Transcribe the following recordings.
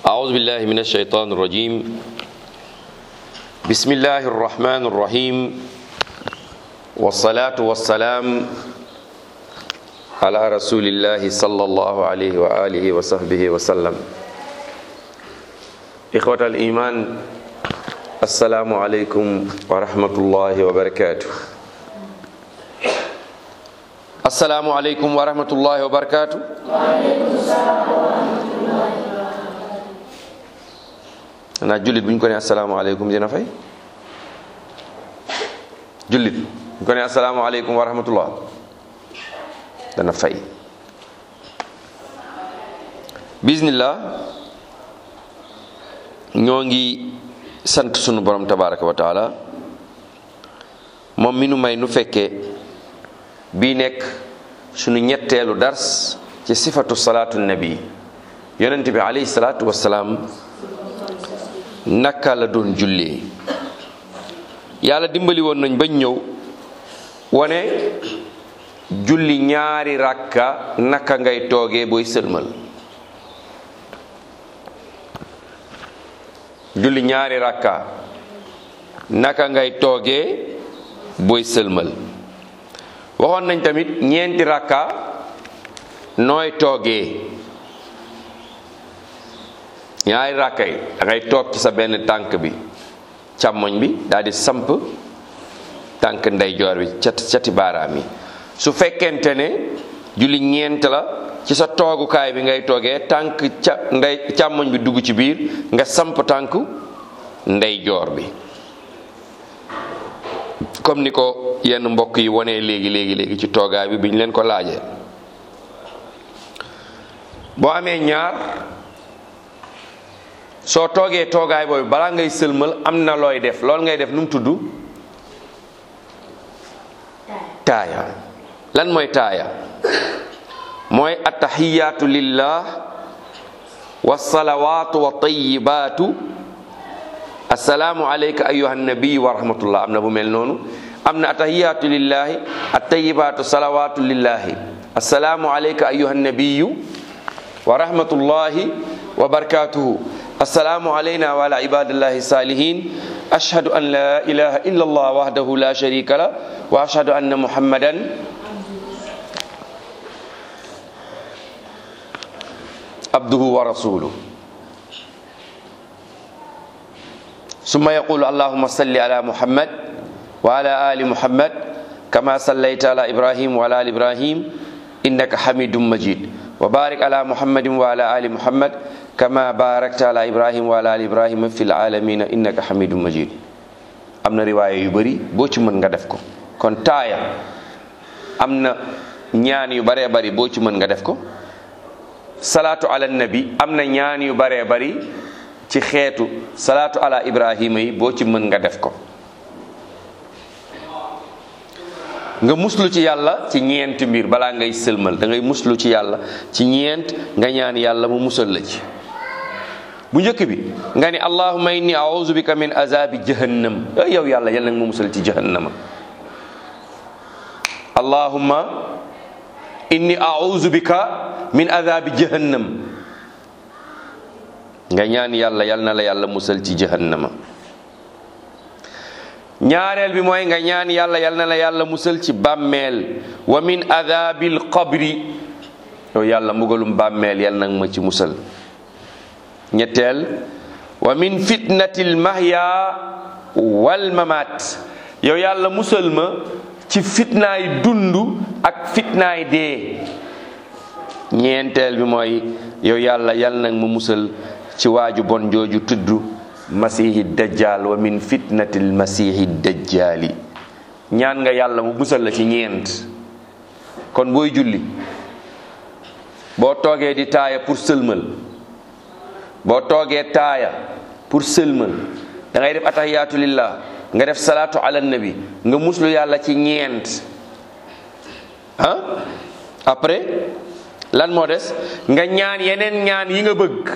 أعوذ بالله من الشيطان الرجيم بسم الله الرحمن الرحيم والصلاة والسلام على رسول الله صلى الله عليه وآله وصحبه وسلم إخوة الإيمان السلام عليكم ورحمة الله وبركاته السلام عليكم ورحمة الله وبركاته waaleykum salaam wa rahmatullahi wa barakatuh. xanaa jullit bu ñu ko ne asalaamaaleykum dina fay jullit bu ñu ko ne asalaamaaleykum wa rahmatullah dana fay bismillah ñoo ngi sant sunu borom tabaraka wa taala moom mi nu may nu fekkee bii nekk sunu ñetteelu dars ci sifatu salaatu nabi yonent bi alayhi salaatu wassalaam naka la doon jullee yàlla dimbali woon nañ bañ ñëw wone julli ñaari rakka naka ngay toogee booy sëlmal julli ñaari rakka naka ngay toogee booy sëlmal waxoon nañ tamit ñeenti rakka nooy toogee ñaari rakka yi da ngay toog ci sa benn tànk bi càmmoñ bi daal di samp tànk ndeyjoor bi cati baaraam yi su fekkente ne julli ñeent la ci sa toogukaay bi ngay toogee tànk càmmoñ bi dugg ci biir nga samp tànk ndeyjoor bi comme ni ko yenn mbokk yi wonee léegi ci toogaay bi ñu leen ko laajee boo amee ñaar soo toogee toogaay boobu balaa ngay sëlmal am na looy def loolu ngay def nu mu tudd taaya lan mooy taaya mooy attahiyaatu lillah wasalawaatu wa tayibaatu assalaamu alayka ayuha nabi wa rahmatullah am na bu mel noonu am na attahiyaatu lillahi attayibaatu salawaatu lillahi assalaamu alayka ayuha nabiyu wa rahmatullahi wa barakatuhu assalaamu alayna wa ala ibadillahi salihin ashhadu an la ilaha illa allah wahdahu la sharika la wa ashhadu anna muhammadan abduhu wa rasuluhu summa yaqulu allahumma salli ala muhammad wa ala ali muhammad kama sallayta ala ibrahim wa ala ali ibrahim innaka hamidum majid wa barik ala muhammadin wa ala ali muhammad kama barakta ala ibrahim wa ala ali ibrahim fil alamin innaka hamidum majid am na riwaaya yu bari boo ci mën nga def ko kon taaya am na ñaan yu baree bari boo ci mën nga def ko salaatu ala nabi am na ñaan yu baree bari ci xeetu salaatu ala ibrahima yi boo ci mën nga def ko nga muslu ci yàlla ci ñeent mbir balaa ngay sëlmal da ngay muslu ci yàlla ci ñeent nga ñaan yàlla mu musal la ci bu njëkk bi nga ni allahumma inni a'udhu bika min azabi jahannam yow yàlla yal nag mu musal ci jahannama allahumma inni a'udhu bika min azabi jahannam nga ñaan yàlla yal na la yàlla musal ci jahannama ñaareel bi mooy nga ñaan yàlla yal na la yàlla musal ci bàmmeel wa min adabil qabri yow yàlla mbugalum bàmmeel yal nag ma ci musal ñetteel wa min fitnatil mahya wal mamat yow yàlla musal ma ci fitnaay dund ak fitnaay dee ñeenteel bi mooy yow yàlla yal nag ma musal ci waaju bon jooju tudd masihi dajjal wa min fitnatil masihi dajjali ñaan nga yàlla mu musal la ci ñeent kon booy julli boo toogee di taaya pour sëlmal boo toogee taaya pour sëlmal da ngay def atahiyaatu lillah nga def salaatu ala nabi nga muslu yàlla ci ñeent après lan moo des nga ñaan yeneen ñaan yi nga bëgg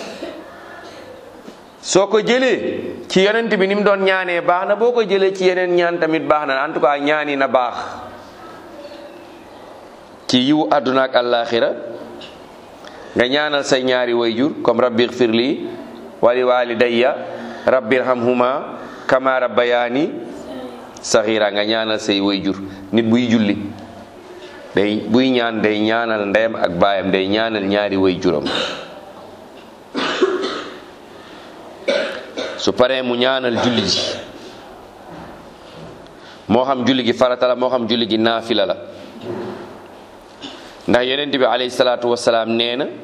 soo ko jëlee ci yonent bi ni mu doon ñaanee baax na boo ko jëlee ci yeneen ñaan tamit baax na en tout cas ñaan yi na baax ci yiwu àdduna ak àllaaxira nga ñaanal say ñaari wayjur comme rabbi ighfir li wa li walidayya rabbi irhamhuma kama rabbayani saghira nga ñaanal say wayjur. nit buy julli buy ñaan day ñaanal ndeyam ak baayam, day ñaanal ñaari wayjuram. su paree mu ñaanal julli ji, moo xam julli gi farata la moo xam julli gi naafila la, ndax yonent bi alayhi salaatu wasalaam nee na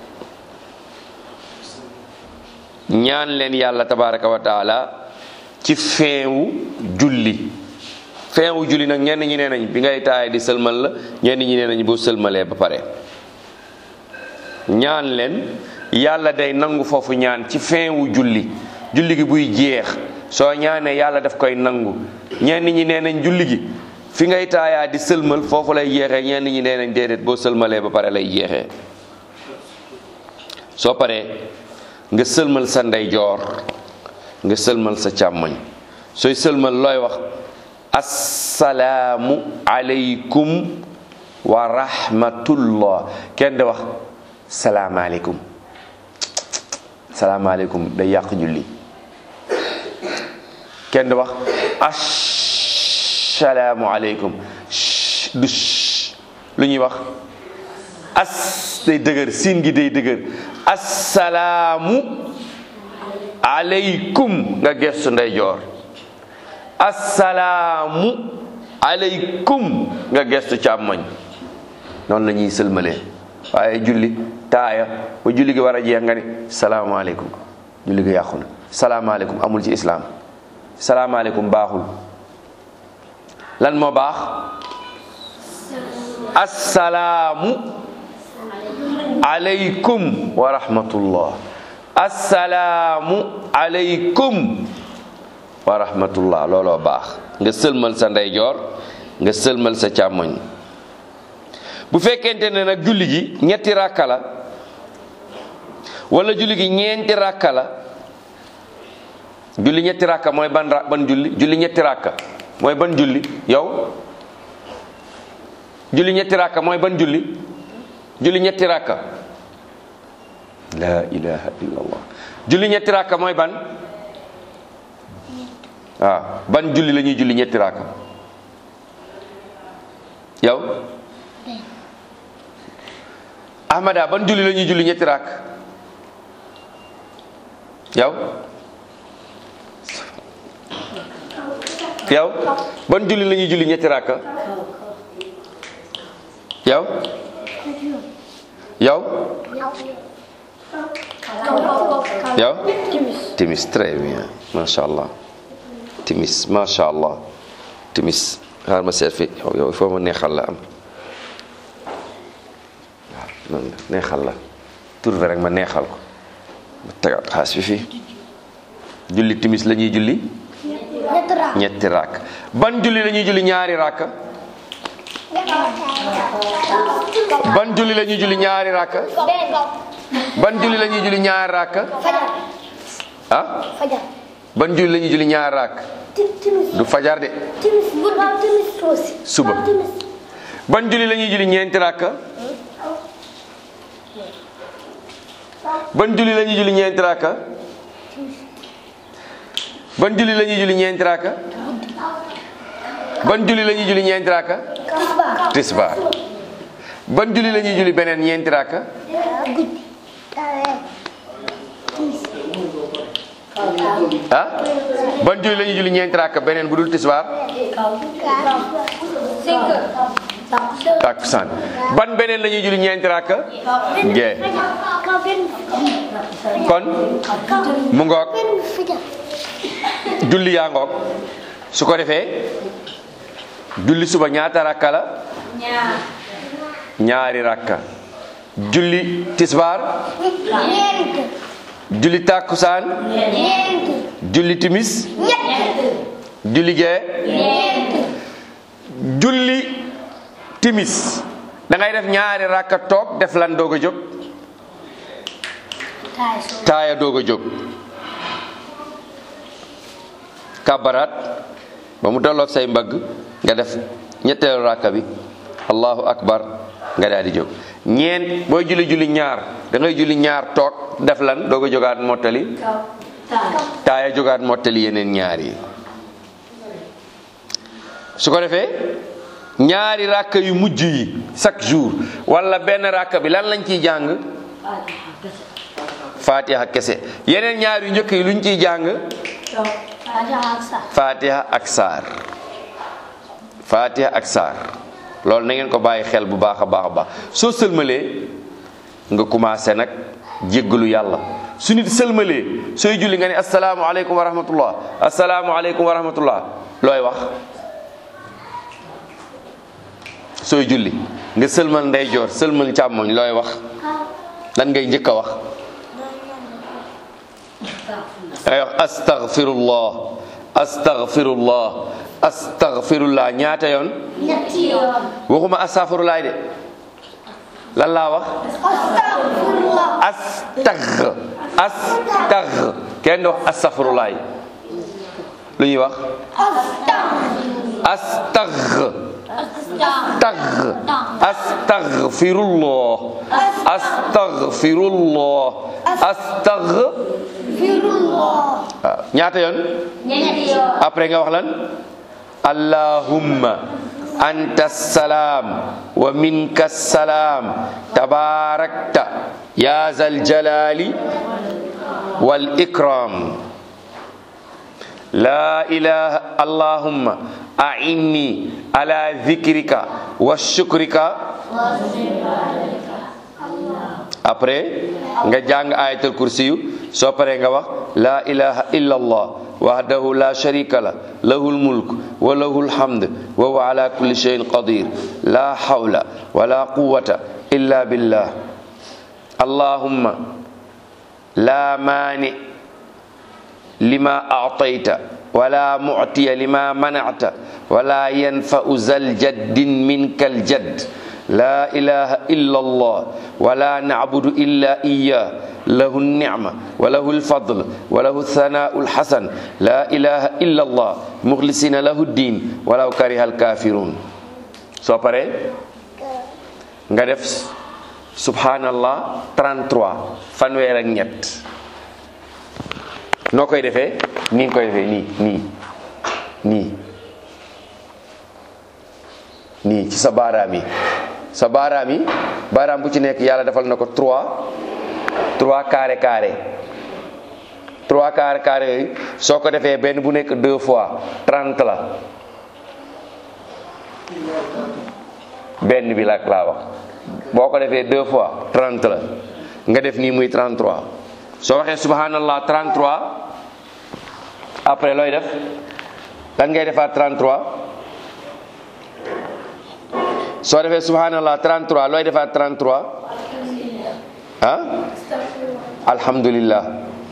ñaan leen yàlla tabaraka wa taala ci feewu julli. feewu julli nag ñenn ñi nee nañ bi ngay taaya di sëlmal la, ñenn ñi nee nañ boo sëlmalee ba pare. ñaan leen yàlla day nangu foofu ñaan ci feewu julli. julli gi buy jeex soo ñaanee yàlla daf koy nangu. ñenn ñi nee nañ julli gi fi ngay taayaa di sëlmal foofu lay jeexee, ñenn ñi nee nañ déedéet boo sëlmalee ba pare lay jeexee. soo paree nga sëlmal sa ndeyjoor, nga sëlmal sa càmmoñ. sooy sëlmal looy wax assalaamu aleykum wa rahmatullah. kenn di wax salaamaaleykum. salaamaaleykum day yàq julli. kenn di wax assalaamu aleykum du lu ñuy wax as day dëgër, siin gi day dëgër. assalaamu aleykum nga gestu ndeyjoor. assalaamu aleykum nga gestu càmmoñ. noonu la ñuy sëlmalee. waaye julli taaya ba julli gi war a jeex nga ni salaamaaleykum, julli gi yàqu na. salaamaaleykum amul ci islaam. salaamaaleykum baaxul. lan moo baax? assalaamu aleykum wa rahmatullah. assalaamu aleykum wa rahmatullah looloo baax. nga sëlmal sa ndeyjoor, nga sëlmal sa càmmoñ. bu fekkente ne nag julli gi ñetti ràkka la wala julli gi ñeenti ràkka la. julli ñetti ràkka mooy ban julli? julli ñetti ràkka mooy ban julli yow? julli ñetti ràkka mooy ban julli? julli ñetti ràkka la ilaha illallah. julli ñetti ràkka mooy ban? waaw ban julli la ñuy julli ñetti ràkka yow? Ahmada ban julli la ñuy julli ñetti ràkk yow? yow ban julli la ñuy julli ñetti ràkk yow? yow? yow? timis. Très bien, macha allah. timis macha allah. timis xaar ma seet fi yow il faut ma neexal la am. noonu la neexal la tur bi rek ma neexal ko ma tegaat xaas bi fii. julli timis la ñuy julli ñetti ràkk. ban julli la ñuy julli ñaari ràkk? ban julli la ñuy julli ñaari ràkk? ban julli la ñuy julli ñaari ràkk? ah ban julli la ñuy julli ñaari ràkk? du fajar de. suba. ban julli la ñuy julli ñeenti ràkk? ban julli la ñuy julli ñeenti ràkka? ban julli la ñuy julli ñeenti ràkka? ban julli la ñuy julli ñeenti ràkka? tisbaar. ban julli la ñuy julli beneen ñeenti ràkka? ah ban julli la ñuy julli ñeenti ràkka beneen bu dul tisbaar? takkusaan. ban beneen la ñuy julli ñeenti ràkka? gee. kon mu ngoog julli yaa ngoog. su ko defee julli suba ñaata ràkka la? ñaari ràkka. julli tisbaar? julli takkusaan? julli timis? julli gee? julli timis da ngay def ñaari ràkka toog def lan doog a jóg? taaya doog a jóg. kabaraat ba mu tolloog say mbagg nga def ñetteelu ràkka bi allahu akbar nga daal di jóg. ñeent booy julli ñaar da ngay julli ñaar toog def lan doo ko jógaat mottali taaya jógaat mottali yeneen ñaar yi. su ko defee ñaari ràkk yu mujj yi chaque jour wala benn ràkk bi lan lañ ciy jàng fatiha kese yeneen ñaar yu njëkk yi luñ ciy jàng fatiha ak saar fatiha ak saar loolu na ngeen ko bàyyi xel bu baax a baax a baax soo sëlmalee nga commencé nag jéggalu yàlla su nit sëlmalee sooy julli nga ne asalaamualeykum wa rahmatullah asalaamualeykum wa rahmatullah looy wax sooy julli nga sëlmal ndeyjoor sëlmal càmmoñ looy wax lan ngay njëkk a wax ay wax astaghfirullah astaghfirullah astaghfirullah ñaata yoon ñetti yoon. waxuma astaghfirullah de lan laa wax astagh kenn du wax astaghfirullah lu ñuy wax astagh astaghfirullah astaghfirullah ñaata yoon ñetti yoon. après nga wax lan allahumma anta salaam wa minka salaam tabarakta ya zal jalali wal ikram la ilaha allahumma a'inni ala dhikrika wa shukrika. après nga jàng ayatul kursiyu soo paree nga wax la ilaha illa allah wahdahu la sharika la lahul mulk wa lahul hamd wa huwa ala kulli shay'in qadir la hawla wa la quwwata illa billah allahumma la mani lima a'tayta wa la mu'tiya lima mana'ta wa la yanfa'u zal jaddin minkal jadd la ilaha illa allah wa la na'budu illa iyyah lahu an-ni'ma wa lahu al-fadl wa lahu ath-thana'u al-hasan la ilaha illa allah mukhlisina lahu ad-din wa law kariha al-kafirun. soo paree nga def subhanallah 33 fanweer ak ñett noo koy defee nii nga koy defee nii ci sa baaraam yi baaraam bu ci nekk yàlla defal na ko 3 carré yooyu soo ko defee benn bu nekk 2 fois 30 la benn bi laa wax boo ko defee 2 fois 30 la nga def nii muy 33 soo waxee subhanallah 33 après looy def lan ngay defaat 33 soo defee subhanallah 33 looy defaat 33 ah alhamdulillah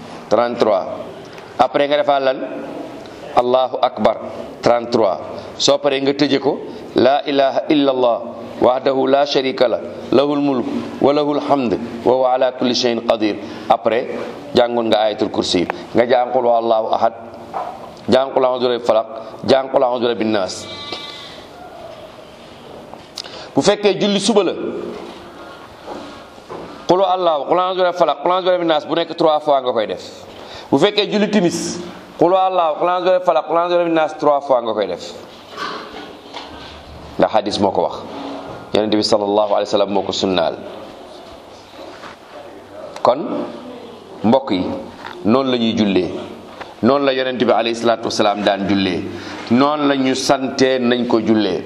33 après nga defaat lan allahu akbar 33 soo paree nga tëje ko la ilaha illallah wahdahu la sharika la lahul mulk wa lahul hamd wa huwa ala kulli shay'in qadir après jàngoon nga ayatul kursi nga jàng qul huwallahu ahad jàng qul a'udhu birabbil falaq jàng qul a'udhu birabbin nas. bu fekkee julli suba la qul huwallahu qul a'udhu birabbil falaq qul a'udhu birabbin nas bu nekk 3 fois nga koy def. bu fekkee julli timis qul huwallahu qul a'udhu birabbil falaq qul a'udhu birabbin nas 3 fois nga koy def ndax hadis moo ko wax yonent bi sallallahu alayhi wa sallam moo ko sunnaal. kon mbokk yi noonu la ñuy jullee noonu la yonent bi alayhi salaatu wasalaam daan jullee noonu la ñu santee nañ ko jullee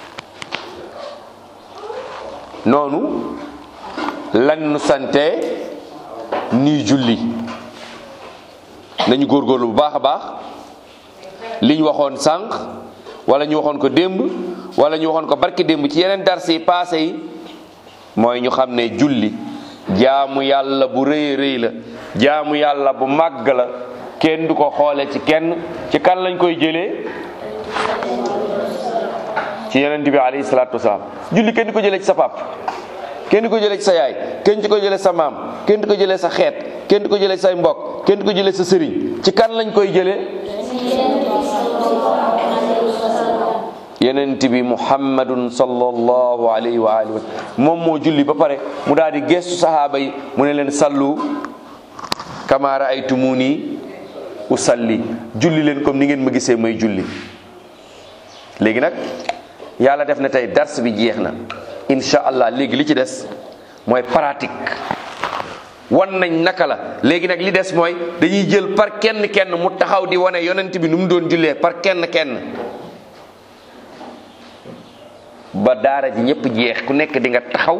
noonu lan nu santee nii julli nañu góorgóorlu bu baax a baax li ñu waxoon sànq wala ñu waxoon ko démb wala ñu waxoon ko barki démb ci yeneen dars yi passé yi mooy ñu xam ne julli jaamu yàlla bu rëy rëy la jaamu yàlla bu màgg la kenn du ko xoole ci kenn ci kan lañ koy jëlee ci yonent bi alayhi salaatu wasalaam julli kenn du ko jëlee ci sa pap kenn du ko jëlee ci sa yaay kenn du ko jëlee sa maam kenn du ko jëlee sa xeet kenn du ko jëlee say mbokk kenn du ko jëlee sa sëriñ ci kan lañ koy jëlee yonent bi muhammadun sallallahu alayhi wa alihi moom moo julli ba pare mu daal di gestu sahaaba yi mu ne leen sallu kama raaytumuni usalli, julli leen comme ni ngeen ma gisee may julli. léegi nag yàlla def na tey dars bi jeex na insha allah. léegi li ci des mooy pratique, wan nañ naka la. léegi nag li des mooy dañuy jël par kenn kenn mu taxaw di wane yonent bi nu mu doon jullee par kenn kenn ba daara ji ñëpp jeex ku nekk di nga taxaw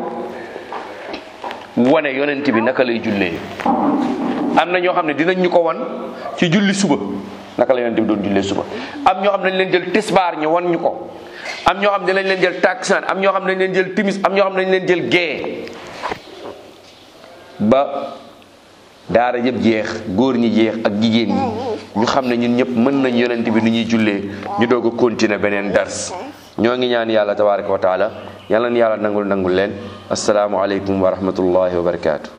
wane yonent bi naka lay jullee. am na ñoo xam ne dinañ ñu ko wan ci julli suba naka la yonent bi doon jullee suba. am ñoo xam ne dañ leen jël tisbaar ñu wan ñu ko. am ñoo xam ne dañ leen jël takkusaan, am ñoo xam ne dañ leen jël timis, am ñoo xam ne dañ leen jël gée ba daara yëpp jeex, góor ñi jeex ak jigéen ñi ñu xam ne ñun ñëpp mën nañ yonent bi ni ñuy jullee ñu doog a continuer beneen dars. ñoo ngi ñaan yàlla tabaraka wa taala yàlla na yàlla nangul leen. assalaamu aleykum wa rahmatullahi wa barakaatu.